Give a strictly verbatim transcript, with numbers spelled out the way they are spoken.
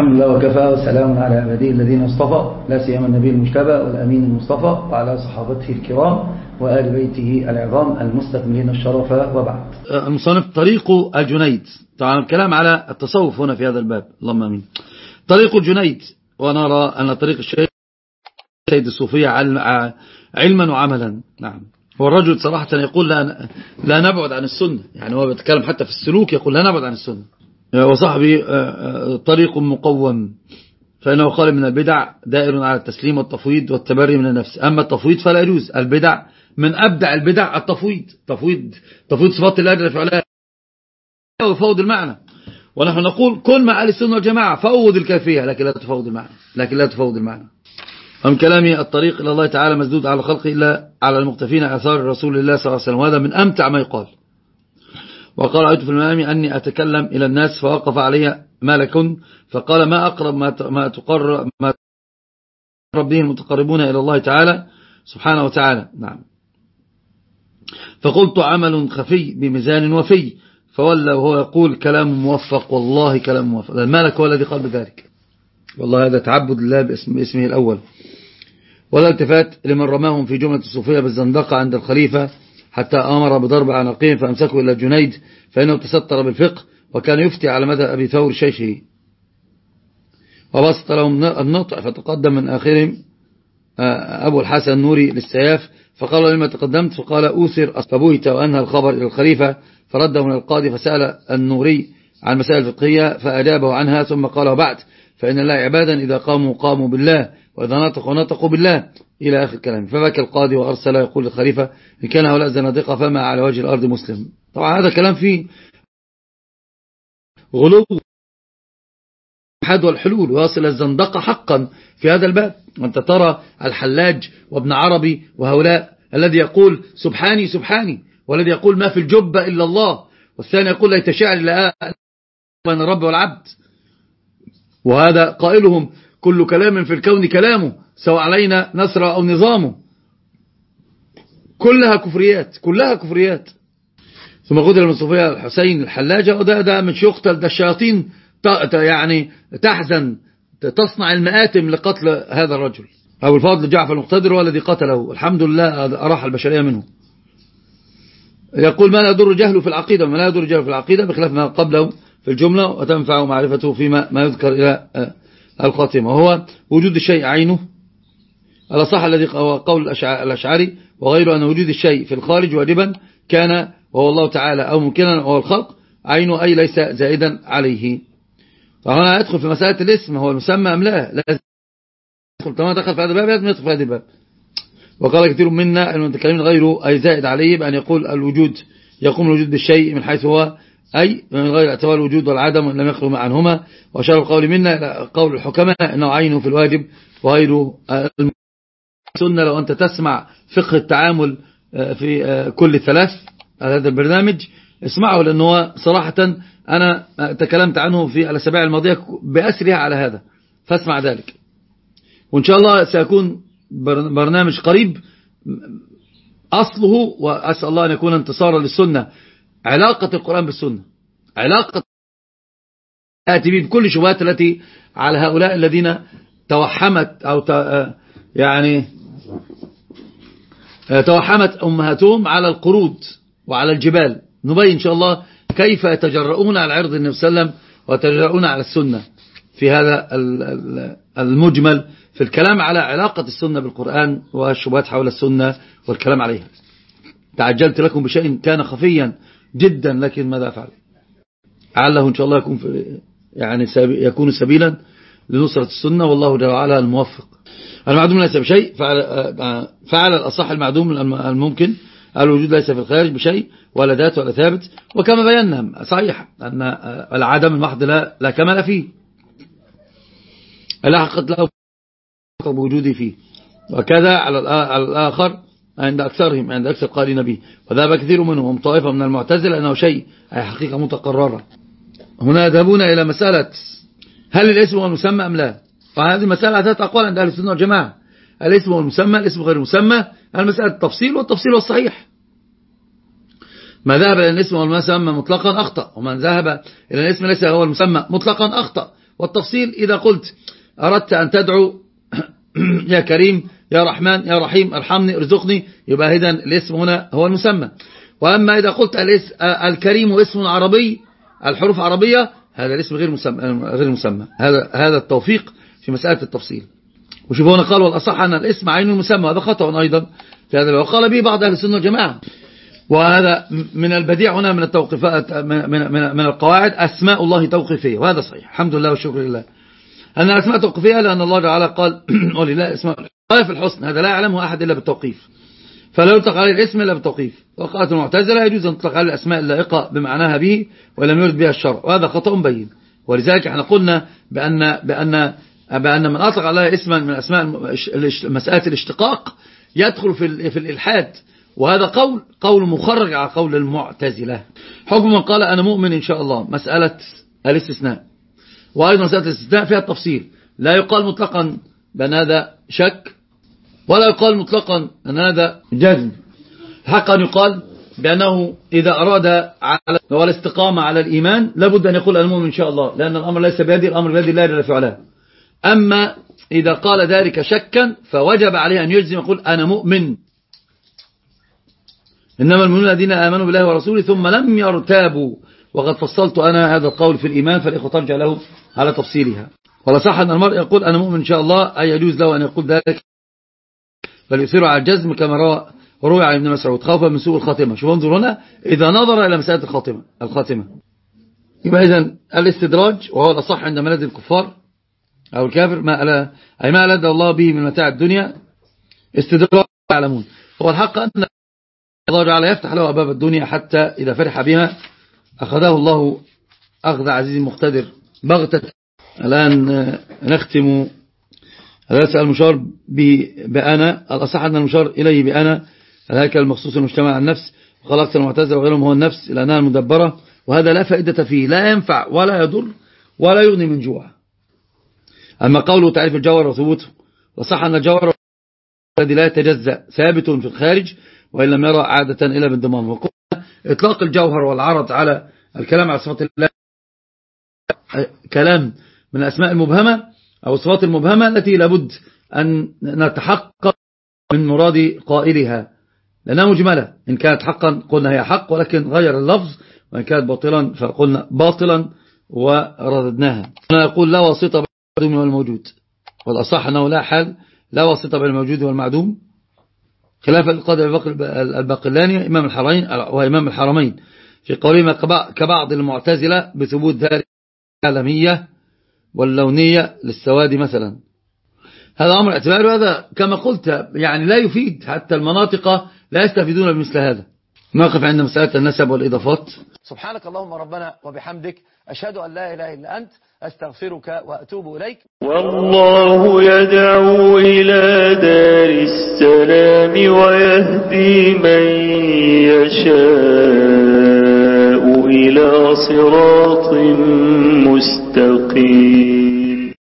الحمد لله وكفى وسلام على عباده الذين اصطفى لا سيما النبي المجتبى والأمين المصطفى وعلى صحابته الكرام وآل بيته العظام المستكملين الشرف، وبعد. المصنف طريق الجنيد. طبعا الكلام على التصوف هنا في هذا الباب، اللهم امين. طريق الجنيد، ونرى أن طريق الشيخ سيد الصوفية علما وعملا. نعم، هو الرجل صراحة يقول لا, لا نبعد عن السنة، يعني هو بيتكلم حتى في السلوك يقول لا نبعد عن السنة. وصاحبي طريق مقوم، فإنه قال من البدع دائر على التسليم والتفويض والتبري من النفس. أما التفويض فلا يجوز. البدع من أبدع البدع التفويض، تفويض تفويض صفات الله جل وعلا وفوض المعنى. ونحن نقول كل مع أهل السنة والجماعة فوض الكيفية لكن لا تفوض المعنى، لكن لا تفوض المعنى. ومن كلامي الطريق إلى الله تعالى مسدود على خلقه إلا على المقتفين آثار رسول الله صلى الله عليه وسلم، وهذا من أمتع ما يقال. وقال رأيت في المنام أني أتكلم إلى الناس فوقف علي ملك فقال ما أقرب ما تقرب ما تقرب به المتقربون إلى الله تعالى سبحانه وتعالى. نعم. فقلت عمل خفي بميزان وفي، فولى وهو يقول كلام موفق، والله كلام موفق. الملك هو الذي قال بذلك، والله هذا تعبد الله باسم اسمه الأول. ولا التفات لمن رماهم في جملة الصوفية بالزندقة عند الخليفة حتى أمر بضرب عناقهم فأمسكوا إلى الجنيد، فإنه تستر بالفقه وكان يفتي على مدى أبي ثور شيشه، وبسط لهم النطع. فتقدم من آخرهم أبو الحسن النوري للسياف فقال لما تقدمت؟ فقال أوثر فبويت وأنهى الخبر إلى الخليفة، فرده من القاضي فسأل النوري عن مسائل الفقهية فأجابه عنها، ثم قال وبعد فإن الله عبادا إذا قاموا قاموا بالله وإذا نطقوا نطقوا بالله إلى آخر الكلام. فبكى القاضي وأرسل يقول للخليفة إن كان هؤلاء زنادقة فما على وجه الأرض مسلم. طبعا هذا كلام فيه غلو حد والحلول ويصل الزندقة حقا في هذا الباب. وأنت ترى الحلاج وابن عربي وهؤلاء الذي يقول سبحاني سبحاني، والذي يقول ما في الجبة إلا الله، والثاني يقول ليت شعري لا بين الرب والعبد. وهذا قائلهم كل كلام في الكون كلامه سواء علينا نصر أو نظامه. كلها كفريات، كلها كفريات. ثم قتل من صوفيا الحسين الحلاجة، وده ده مش يقتل، ده الشياطين يعني تحزن تصنع المآتم لقتل هذا الرجل. أبو الفضل جعفر المقتدر هو الذي قتله، الحمد لله أراح البشرية منه. يقول ما لا يضر جهله في العقيدة، ما لا يضر جهله في العقيدة بخلاف ما قبله في الجملة، وتنفع معرفته فيما ما يذكر إلى الخاتمة، وهو وجود الشيء عينه الأصح الذي هو قول الأشعري وغيره أن وجود الشيء في الخارج واجبا كان وهو الله تعالى أو ممكنا وهو الخلق عينه أي ليس زائدا عليه. فهنا يدخل في مسألة الاسم هو المسمى أم لا، لازم يدخل طالما دخل في هذا الباب لازم يدخل في هذا الباب. وقال كثير منا المتكلمين غيره أي زائد عليه بأن يقول الوجود يقوم الوجود بالشيء من حيث هو أي من غير اعتبار الوجود والعدم وإن لم يخلو عنهما. وشار القول منا إلى قول الحكماء أنه عينه في الواجب وغيره السنة. لو أنت تسمع فقه التعامل في كل ثلاث هذا البرنامج اسمعه، لأنه صراحة أنا تكلمت عنه في الأسابيع الماضية بأسرها على هذا، فاسمع ذلك. وإن شاء الله سيكون برنامج قريب أصله، وأسأل الله أن يكون انتصارا للسنة، علاقة القرآن بالسنة، علاقة آتي بكل شبهات التي على هؤلاء الذين توحمت أو يعني توحمت أمهاتهم على القرود وعلى الجبال. نبين إن شاء الله كيف يتجرؤون على عرض النبي صلى الله عليه وسلم ويتجرؤون على السنة في هذا المجمل في الكلام على علاقة السنة بالقرآن والشبهات حول السنة والكلام عليها. تعجلت لكم بشيء كان خفيا جدا لكن ماذا أفعل؟ لعله إن شاء الله يكون في يعني يكون سبيلا لنصرة السنة، والله جل وعلا الموفق. المعدوم ليس بشيء، فعل, فعل الأصح المعدوم الممكن الوجود ليس في الخارج بشيء ولا ذات ولا ثابت، وكما بينا صحيح أن العدم المحض لا, لا كمال فيه، لا حقت له بوجوده فيه. وكذا على الآخر عند أكثرهم، عند أكثر قائلين به، وذهب كثير منهم طائفة من المعتزلة أنه شيء أي حقيقة متقررة. هنا يذهبون إلى مسألة هل الاسم هو المسمى أم لا، فهذه مسألة ذات أقوال عند أهل السنة والجماعة. الاسم هو المسمى، الاسم غير المسمى، المسألة التفصيل والتفصيل والصحيح. ما ذهب إلى الاسم هو المسمى مطلقا أخطأ، ومن ذهب إلى الاسم ليس هو المسمى مطلقا أخطأ. والتفصيل إذا قلت أردت أن تدعو يا كريم يا رحمن يا رحيم ارحمني ارزقني، يبقى إذن الاسم هنا هو المسمى. وأما إذا قلت الكريم اسم عربي، الحروف عربية، هذا الاسم غير مسمى, غير مسمى. هذا هذا التوفيق في مسألة التفصيل. وشوفوا هنا قال والأصح أن الاسم عين المسمى، هذا خطأ أيضا في هذا، وقال به بعض أهل السنة والجماعة. وهذا من البديع هنا من التوقيفات، من, من, من القواعد أسماء الله توقيفية، وهذا صحيح الحمد لله والشكر لله أن الأسماء توقيفية، لأن الله تعالى قال ولله اسماء في الحسن، هذا لا يعلمه أحد إلا بالتوقيف، فلا يطلق عليه الاسم إلا بالتوقيف. وقالت المعتزلة يجوز أن تطلق عليه الأسماء اللائقة بمعناها به ولم يرد بها الشرع، وهذا خطأ بين. ولذلك احنا قلنا بأن, بأن, بأن من أطلق عليها اسما من أسماء مسألة الاشتقاق يدخل في, في الإلحاد، وهذا قول قول مخرج على قول المعتزلة. حكم من قال أنا مؤمن إن شاء الله، مسألة الاستثناء، وأيضا مسألة الاستثناء فيها التفصيل، لا يقال مطلقا بأن هذا شك، ولا يقال مطلقا أن هذا جزم. حقا يقال بأنه إذا أراد على والاستقامة على الإيمان لابد أن يقول أنا مؤمن إن شاء الله، لأن الأمر ليس بيدي، الأمر بيد الله جل وعلا. أما إذا قال ذلك شكا فوجب عليه أن يجزم يقول أنا مؤمن. إنما المؤمنون الذين آمنوا بالله ورسوله ثم لم يرتابوا، وقد فصلت أنا هذا القول في الإيمان، فالإخوة ترجع له على تفصيلها. ولا صح أن المرء يقول أنا مؤمن إن شاء الله، أي يجوز له أن يقول ذلك، بل يثير على الجزم كما روى روي عن ابن مسعود خوفا من سوء الخاتمة. شوفوا انظروا هنا إذا نظر إلى مسألة الخاتمة الخاتمة يبقى إذن الاستدراج، وهو الأصح عند ملاذ الكفار أو الكافر، ما ألا أي ما ألد الله به من متاع الدنيا استدراج يعلمون. هو الحق أن الله تعالى يفتح له أبواب الدنيا حتى إذا فرح بها أخذه الله أخذ عزيز مقتدر بغتة. الآن نختم. هذا يسأل المشار بأنا، الأصح أن المشار إليه بأنا الهيكل المخصوص المجتمع عن النفس، وقال أكثر المعتزلة وغيرهم هو النفس لأنها المدبرة، وهذا لا فائدة فيه، لا ينفع ولا يضر ولا يغني من جوع. أما قوله تعريف الجوهر وثبوته، وصح أن الجوهر الذي لا يتجزأ ثابت في الخارج وإن لم يرى عادة إلا بالضمان. وقلنا إطلاق الجوهر والعرض على الكلام على صفات الله كلام من الأسماء المبهمة أو الصفات المبهمة التي لابد أن نتحقق من مراد قائلها، لأنها مجملة. إن كانت حقا قلنا هي حق ولكن غير اللفظ، وإن كانت باطلا فقلنا باطلا ورددناها. أنا أقول لا واسطة بين المعدوم والموجود، والأصح أنه لا حال لا واسطة بين الموجود والمعدوم، خلاف القاضي الباقلاني إمام الحرمين وإمام الحرمين في قولهما كبعض المعتزلة بثبوت ذلك العالمية واللونية للسواد مثلا. هذا أمر اعتباره، هذا كما قلت يعني لا يفيد، حتى المناطق لا يستفيدون بمثل هذا. نقف عند مسألة النسب والإضافات. سبحانك اللهم ربنا وبحمدك، أشهد أن لا إله إلا أنت، أستغفرك وأتوب إليك. والله يدعو إلى دار السلام ويهدي من يشاء إلى صراط مستقيم.